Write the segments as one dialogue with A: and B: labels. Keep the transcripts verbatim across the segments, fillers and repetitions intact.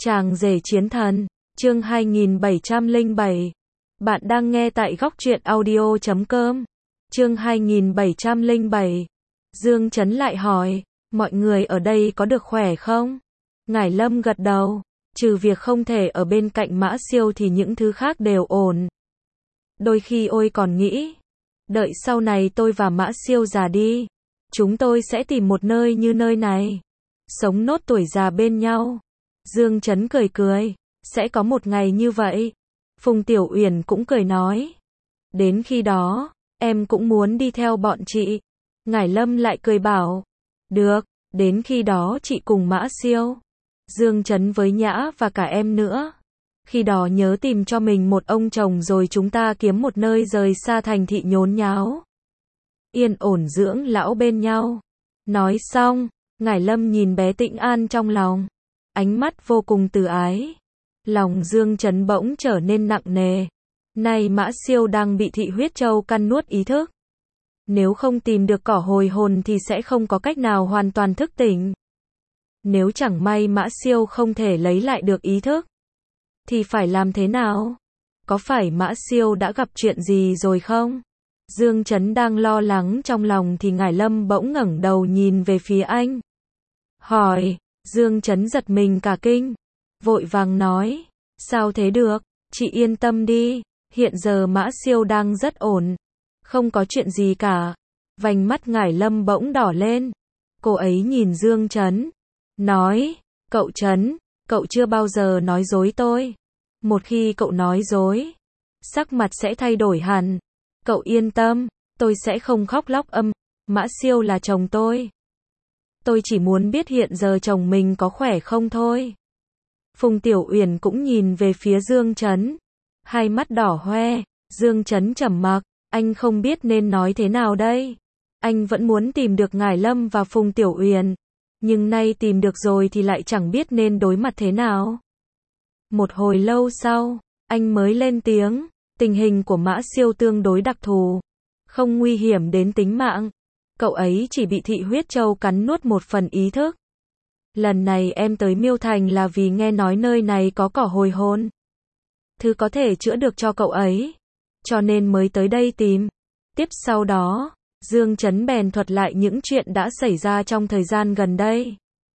A: Chàng rể chiến thần, chương hai nghìn bảy trăm lẻ bảy. Bạn đang nghe tại góc truyện audio chấm com. Chương hai nghìn bảy trăm lẻ bảy. Dương Chấn lại hỏi, mọi người ở đây có được khỏe không? Ngải Lâm gật đầu, trừ việc không thể ở bên cạnh Mã Siêu thì những thứ khác đều ổn. Đôi khi ôi còn nghĩ, đợi sau này tôi và Mã Siêu già đi, chúng tôi sẽ tìm một nơi như nơi này, sống nốt tuổi già bên nhau. Dương Chấn cười cười, sẽ có một ngày như vậy. Phùng Tiểu Uyển cũng cười nói, đến khi đó, em cũng muốn đi theo bọn chị. Ngải Lâm lại cười bảo, được, đến khi đó chị cùng Mã Siêu, Dương Chấn với Nhã và cả em nữa. Khi đó nhớ tìm cho mình một ông chồng rồi chúng ta kiếm một nơi rời xa thành thị nhốn nháo, yên ổn dưỡng lão bên nhau. Nói xong, Ngải Lâm nhìn bé Tĩnh An trong lòng, ánh mắt vô cùng từ ái. Lòng Dương Chấn bỗng trở nên nặng nề. Nay Mã Siêu đang bị thị huyết châu căn nuốt ý thức. Nếu không tìm được cỏ hồi hồn thì sẽ không có cách nào hoàn toàn thức tỉnh. Nếu chẳng may Mã Siêu không thể lấy lại được ý thức, thì phải làm thế nào? Có phải Mã Siêu đã gặp chuyện gì rồi không? Dương Chấn đang lo lắng trong lòng thì Ngải Lâm bỗng ngẩng đầu nhìn về phía anh. Hỏi, Dương Chấn giật mình cả kinh, vội vàng nói, sao thế được, chị yên tâm đi, hiện giờ Mã Siêu đang rất ổn, không có chuyện gì cả. Vành mắt Ngải Lâm bỗng đỏ lên, cô ấy nhìn Dương Chấn, nói, cậu Chấn, cậu chưa bao giờ nói dối tôi. Một khi cậu nói dối, sắc mặt sẽ thay đổi hẳn. Cậu yên tâm, tôi sẽ không khóc lóc âm, Mã Siêu là chồng tôi. Tôi chỉ muốn biết hiện giờ chồng mình có khỏe không thôi. Phùng Tiểu Uyển cũng nhìn về phía Dương Chấn, hai mắt đỏ hoe. Dương Chấn trầm mặc, anh không biết nên nói thế nào đây. Anh vẫn muốn tìm được Ngải Lâm và Phùng Tiểu Uyển, nhưng nay tìm được rồi thì lại chẳng biết nên đối mặt thế nào. Một hồi lâu sau, anh mới lên tiếng, tình hình của Mã Siêu tương đối đặc thù, không nguy hiểm đến tính mạng. Cậu ấy chỉ bị thị huyết châu cắn nuốt một phần ý thức. Lần này em tới Miêu Thành là vì nghe nói nơi này có cỏ hồi hồn, thứ có thể chữa được cho cậu ấy, cho nên mới tới đây tìm. Tiếp sau đó, Dương Chấn bèn thuật lại những chuyện đã xảy ra trong thời gian gần đây.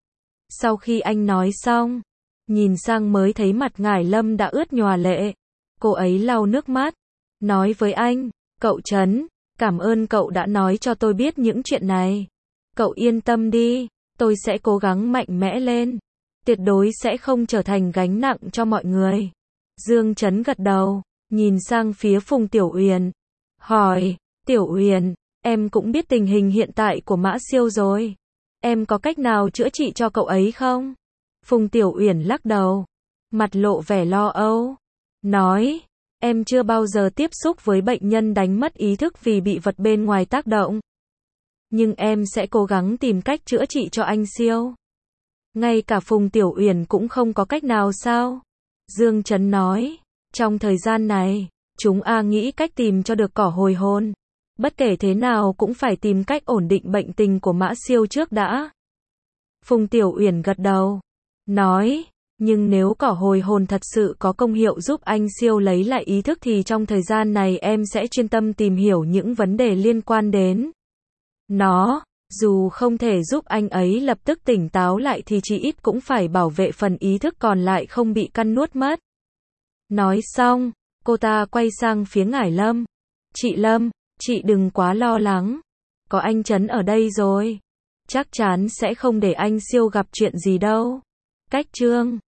A: Sau khi anh nói xong, nhìn sang mới thấy mặt Ngải Lâm đã ướt nhòa lệ. Cô ấy lau nước mắt, nói với anh, cậu Chấn, cảm ơn cậu đã nói cho tôi biết những chuyện này. Cậu yên tâm đi, tôi sẽ cố gắng mạnh mẽ lên, tuyệt đối sẽ không trở thành gánh nặng cho mọi người. Dương Chấn gật đầu, nhìn sang phía Phùng Tiểu Uyển, hỏi, Tiểu Uyển, em cũng biết tình hình hiện tại của Mã Siêu rồi. Em có cách nào chữa trị cho cậu ấy không? Phùng Tiểu Uyển lắc đầu, mặt lộ vẻ lo âu, nói, em chưa bao giờ tiếp xúc với bệnh nhân đánh mất ý thức vì bị vật bên ngoài tác động. Nhưng em sẽ cố gắng tìm cách chữa trị cho anh Siêu. Ngay cả Phùng Tiểu Uyển cũng không có cách nào sao? Dương Chấn nói, trong thời gian này, chúng a nghĩ cách tìm cho được cỏ hồi hồn. Bất kể thế nào cũng phải tìm cách ổn định bệnh tình của Mã Siêu trước đã. Phùng Tiểu Uyển gật đầu, nói, nhưng nếu cỏ hồi hồn thật sự có công hiệu giúp anh Siêu lấy lại ý thức thì trong thời gian này em sẽ chuyên tâm tìm hiểu những vấn đề liên quan đến nó. Dù không thể giúp anh ấy lập tức tỉnh táo lại thì chỉ ít cũng phải bảo vệ phần ý thức còn lại không bị căn nuốt mất. Nói xong, cô ta quay sang phía Ngải Lâm. Chị Lâm, chị đừng quá lo lắng. Có anh Chấn ở đây rồi, chắc chắn sẽ không để anh Siêu gặp chuyện gì đâu. Cách chương